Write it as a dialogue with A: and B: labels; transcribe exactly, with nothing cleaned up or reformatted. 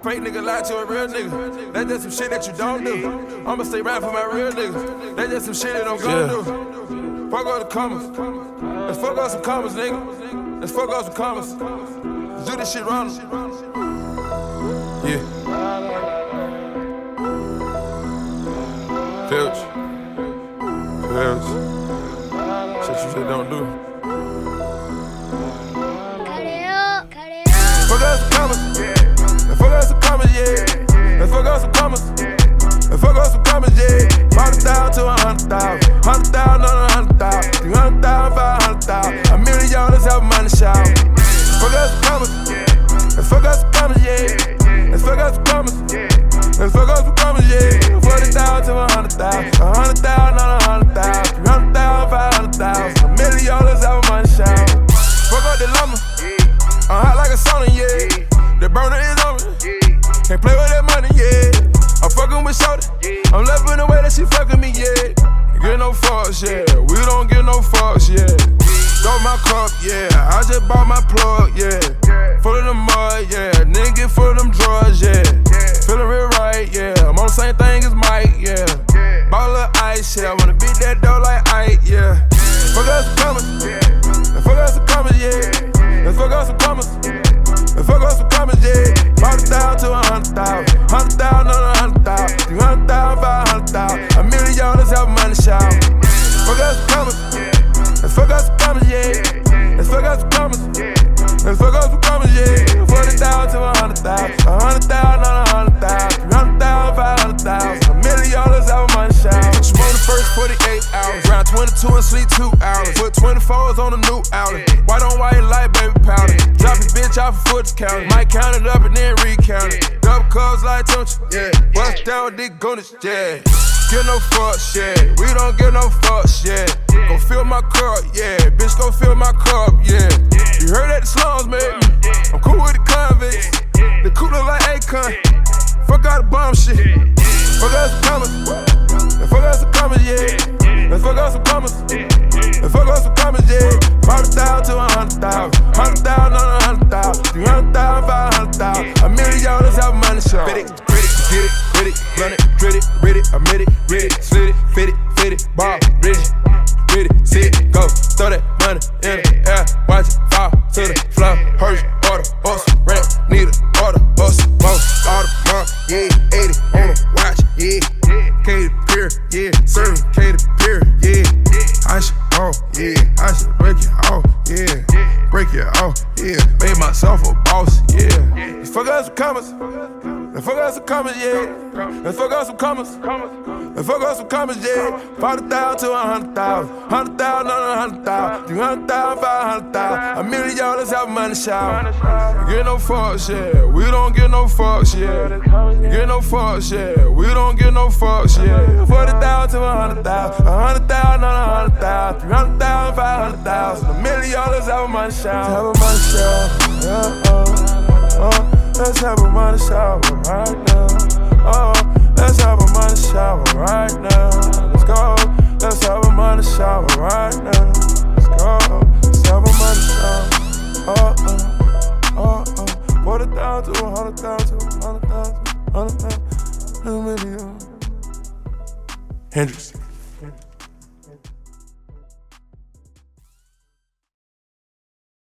A: fake nigga lie to a real nigga. That's just some shit that you don't do. I'ma stay right for my real niggas. That's just some shit that I'm gonna yeah. do. Fuck all the commas. Let's fuck up some commas, nigga. Let's fuck up some commas. Let's do this shit wrong. Yeah. Filch. Filch. Shit you just don't do. Fuck up some commas, yeah. Let's fuck up some commas, yeah. Let's fuck up some commas. Let's fuck up some commas, yeah. Forty thousand to a hundred thousand, hundred thousand on a hundred thousand, three hundred thousand, five hundred thousand, a million dollars have money shout. Fuck up some commas, yeah. Let's fuck up some commas, yeah. Let's fuck up some commas. Let's fuck up some commas, yeah. Forty thousand to a hundred thousand, a hundred thousand on a hundred thousand, three hundred thousand, five hundred thousand, a million dollars have money shout. Fuck up the llama. I'm hot like a sauna, yeah. The burner is on me. Can't play with that money, yeah. I'm fucking with shorty. I'm loving the way that she fucking me, yeah. Get no fucks, yeah. We don't get no fucks, yeah. Throw my cup, yeah. I just bought my plug, yeah. Full of the mud, yeah. Nigga full of them drugs, yeah. Feeling real right, yeah. I'm on the same thing as Mike, yeah. Ball of ice, yeah. I wanna beat that dough like Ike, yeah. Fuck us some commas, fuck us some commas, yeah. Let's fuck up some commas. Let's fuck up some commas, yeah. Forty thousand to a hundred thousand, hundred thousand on a hundred thousand, three hundred thousand, five hundred thousand, a million dollars have money shout. Fuck up some commas. Let's fuck up some commas, yeah. Let's fuck up some commas. Let's fuck up some commas, yeah. Forty thousand to a hundred thousand, a hundred thousand on a hundred thousand, three hundred thousand, five hundred thousand, a million dollars have money shout. Put you on the first forty-eight hours, round twenty-two and sleep two hours. Put twenty-fours on the new outlet. White on white light, baby powder. Drop a bitch off a foot counter. Might count it up and then recount it. Double cups like Tunch, yeah. Bust down dick goodness, yeah. Get no fucks, yeah. We don't get no fucks, yeah. Go fill my cup, yeah. Bitch, go fill my cup, yeah. You heard that the slums, baby. I'm cool with the convicts. The cool look like Akon. Fuck all the bomb shit. Fuck us some commas. Let's fuck us some commas, yeah. Let's fuck us some commas. Let's fuck us some commas, yeah. Forty thousand to a hundred thousand, hundred thousand on a hundred thousand, three hundred thousand, five hundred thousand, a million dollars have money show. Fit it, grit it, get it, grit it, run it, grit it, read it, admit it, read it, slit it, fit it, fit it, ball, rigid, read it, see it, go, throw that money in the air, watch it fall to the floor, hurry, order, bus, rap, need a order, bus, bus, order, mark, yeah, eighty on the watch, yeah, Katy Perry, yeah, serving Katy Perry, yeah, I should off, yeah, I should break it off, yeah, break it off, yeah, made myself a boss, yeah. Let's fuck up some commas, let's fuck up some commas, yeah. Let's fuck up some commas, let's fuck up some commas, yeah. Forty thousand to a hundred thousand, hundred thousand on a hundred thousand, three hundred thousand, five hundred thousand, a million dollars have money shout. Get no fucks, yeah. We don't get no fucks, yeah. Get no fucks, yeah. We don't get no fucks, yeah. Forty thousand to a hundred thousand, a hundred thousand on a hundred thousand, three hundred thousand, five hundred thousand, a million dollars have a money shout. Have a money shout, yeah, oh, oh. Let's have a money shower right now. Oh, let's have a money shower right now. Let's go. Let's have a money shower right now. Let's go. Let's have a money shower.